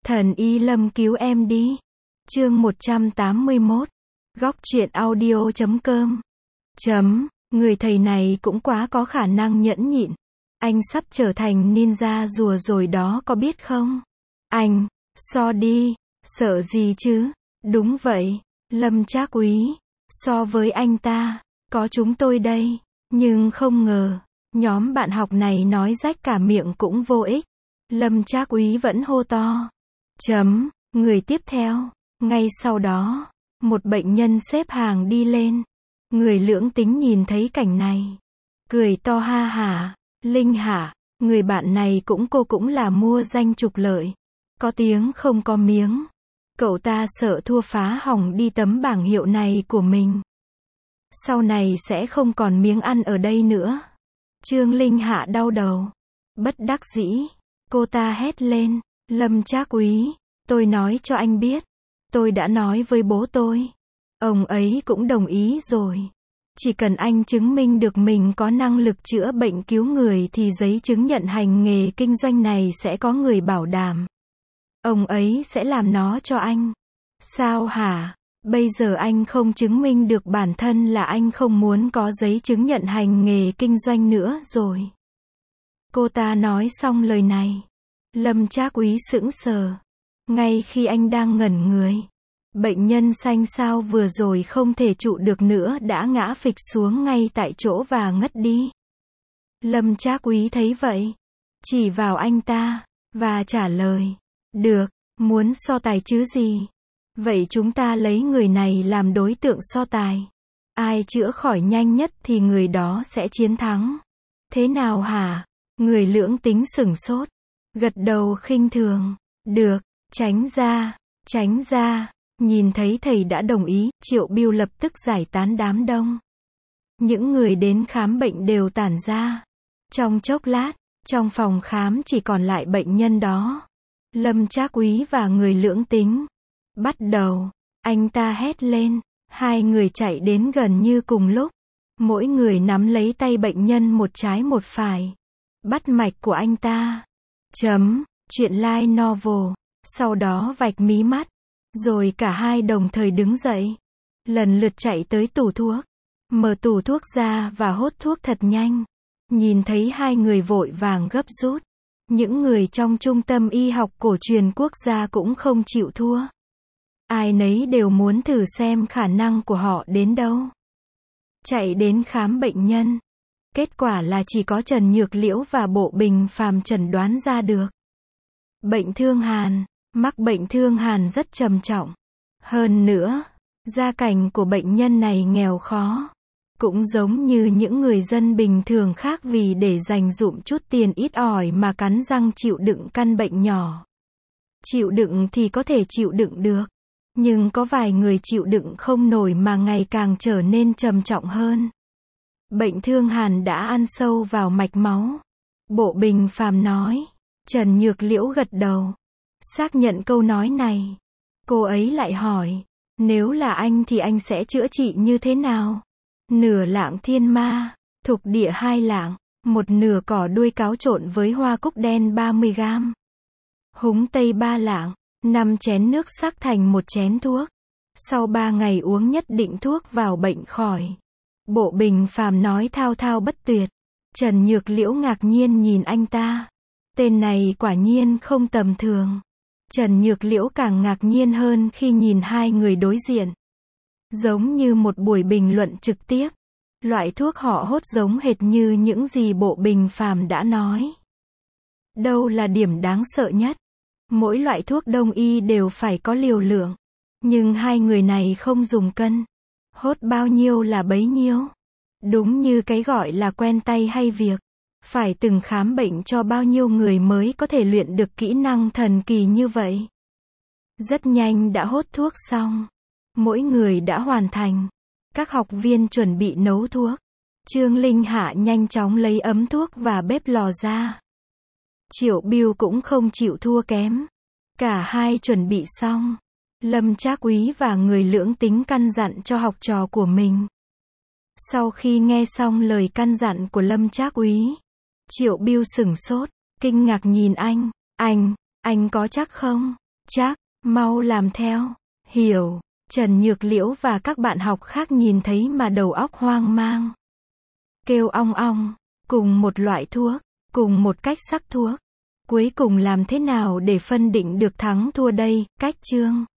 Thần Y Lâm cứu em đi. Chương 181. Góc truyện audio.com. Người thầy này cũng quá có khả năng nhẫn nhịn. Anh sắp trở thành ninja rùa rồi đó có biết không? Anh, so đi, sợ gì chứ? Đúng vậy, Lâm Trác Úy, so với anh ta, có chúng tôi đây. Nhưng không ngờ, nhóm bạn học này nói rách cả miệng cũng vô ích. Lâm Trác Úy vẫn hô to. Người tiếp theo. Ngay sau đó, một bệnh nhân xếp hàng đi lên. Người lưỡng tính nhìn thấy cảnh này, cười to ha hả. Linh hả, người bạn này cô cũng là mua danh trục lợi. Có tiếng không có miếng. Cậu ta sợ thua phá hỏng đi tấm bảng hiệu này của mình. Sau này sẽ không còn miếng ăn ở đây nữa. Trương Linh Hạ đau đầu. Bất đắc dĩ, cô ta hét lên. Lâm Trác Úy, tôi nói cho anh biết. Tôi đã nói với bố tôi. Ông ấy cũng đồng ý rồi. Chỉ cần anh chứng minh được mình có năng lực chữa bệnh cứu người thì giấy chứng nhận hành nghề kinh doanh này sẽ có người bảo đảm. Ông ấy sẽ làm nó cho anh. Sao hả? Bây giờ anh không chứng minh được bản thân là anh không muốn có giấy chứng nhận hành nghề kinh doanh nữa rồi. Cô ta nói xong lời này. Lâm Trác Úy sững sờ. Ngay khi anh đang ngẩn người, bệnh nhân xanh xao vừa rồi không thể trụ được nữa đã ngã phịch xuống ngay tại chỗ và ngất đi. Lâm Trác Úy thấy vậy, chỉ vào anh ta, và trả lời. Được, muốn so tài chứ gì? Vậy chúng ta lấy người này làm đối tượng so tài. Ai chữa khỏi nhanh nhất thì người đó sẽ chiến thắng. Thế nào hả? Người lưỡng tính sửng sốt, gật đầu khinh thường. Được, tránh ra, tránh ra. Nhìn thấy thầy đã đồng ý, Triệu Bưu lập tức giải tán đám đông. Những người đến khám bệnh đều tản ra. Trong chốc lát, trong phòng khám chỉ còn lại bệnh nhân đó. Lâm Trác Úy và người lưỡng tính. Bắt đầu, anh ta hét lên. Hai người chạy đến gần như cùng lúc. Mỗi người nắm lấy tay bệnh nhân một trái một phải. Bắt mạch của anh ta. Chuyện light novel. Sau đó vạch mí mắt. Rồi cả hai đồng thời đứng dậy. Lần lượt chạy tới tủ thuốc. Mở tủ thuốc ra và hốt thuốc thật nhanh. Nhìn thấy hai người vội vàng gấp rút. Những người trong trung tâm y học cổ truyền quốc gia cũng không chịu thua. Ai nấy đều muốn thử xem khả năng của họ đến đâu. Chạy đến khám bệnh nhân. Kết quả là chỉ có Trần Nhược Liễu và Bộ Bình Phàm chẩn đoán ra được. Bệnh thương hàn. Mắc bệnh thương hàn rất trầm trọng. Hơn nữa, gia cảnh của bệnh nhân này nghèo khó. Cũng giống như những người dân bình thường khác vì để dành dụm chút tiền ít ỏi mà cắn răng chịu đựng căn bệnh nhỏ. Chịu đựng thì có thể chịu đựng được. Nhưng có vài người chịu đựng không nổi mà ngày càng trở nên trầm trọng hơn. Bệnh thương hàn đã ăn sâu vào mạch máu. Bộ Bình Phàm nói. Trần Nhược Liễu gật đầu. Xác nhận câu nói này. Cô ấy lại hỏi. Nếu là anh thì anh sẽ chữa trị như thế nào? Nửa lạng thiên ma, thục địa 2 lạng, một nửa cỏ đuôi cáo trộn với hoa cúc đen 30 gram. Húng tây 3 lạng, 5 chén nước sắc thành một chén thuốc. Sau 3 ngày uống nhất định thuốc vào bệnh khỏi. Bộ Bình Phàm nói thao thao bất tuyệt. Trần Nhược Liễu ngạc nhiên nhìn anh ta. Tên này quả nhiên không tầm thường. Trần Nhược Liễu càng ngạc nhiên hơn khi nhìn hai người đối diện. Giống như một buổi bình luận trực tiếp. Loại thuốc họ hốt giống hệt như những gì Bộ Bình Phàm đã nói. Đâu là điểm đáng sợ nhất? Mỗi loại thuốc đông y đều phải có liều lượng. Nhưng hai người này không dùng cân. Hốt bao nhiêu là bấy nhiêu. Đúng như cái gọi là quen tay hay việc. Phải từng khám bệnh cho bao nhiêu người mới có thể luyện được kỹ năng thần kỳ như vậy. Rất nhanh đã hốt thuốc xong. Mỗi người đã hoàn thành. Các học viên chuẩn bị nấu thuốc. Trương Linh Hạ nhanh chóng lấy ấm thuốc và bếp lò ra. Triệu Bưu cũng không chịu thua kém. Cả hai chuẩn bị xong. Lâm Trác Úy và người lưỡng tính căn dặn cho học trò của mình. Sau khi nghe xong lời căn dặn của Lâm Trác Úy, Triệu Bưu sửng sốt, kinh ngạc nhìn anh có chắc không? Chắc, mau làm theo. Hiểu. Trần Nhược Liễu và các bạn học khác nhìn thấy mà đầu óc hoang mang. Kêu ong ong. Cùng một loại thuốc. Cùng một cách sắc thuốc. Cuối cùng làm thế nào để phân định được thắng thua đây? Cách chương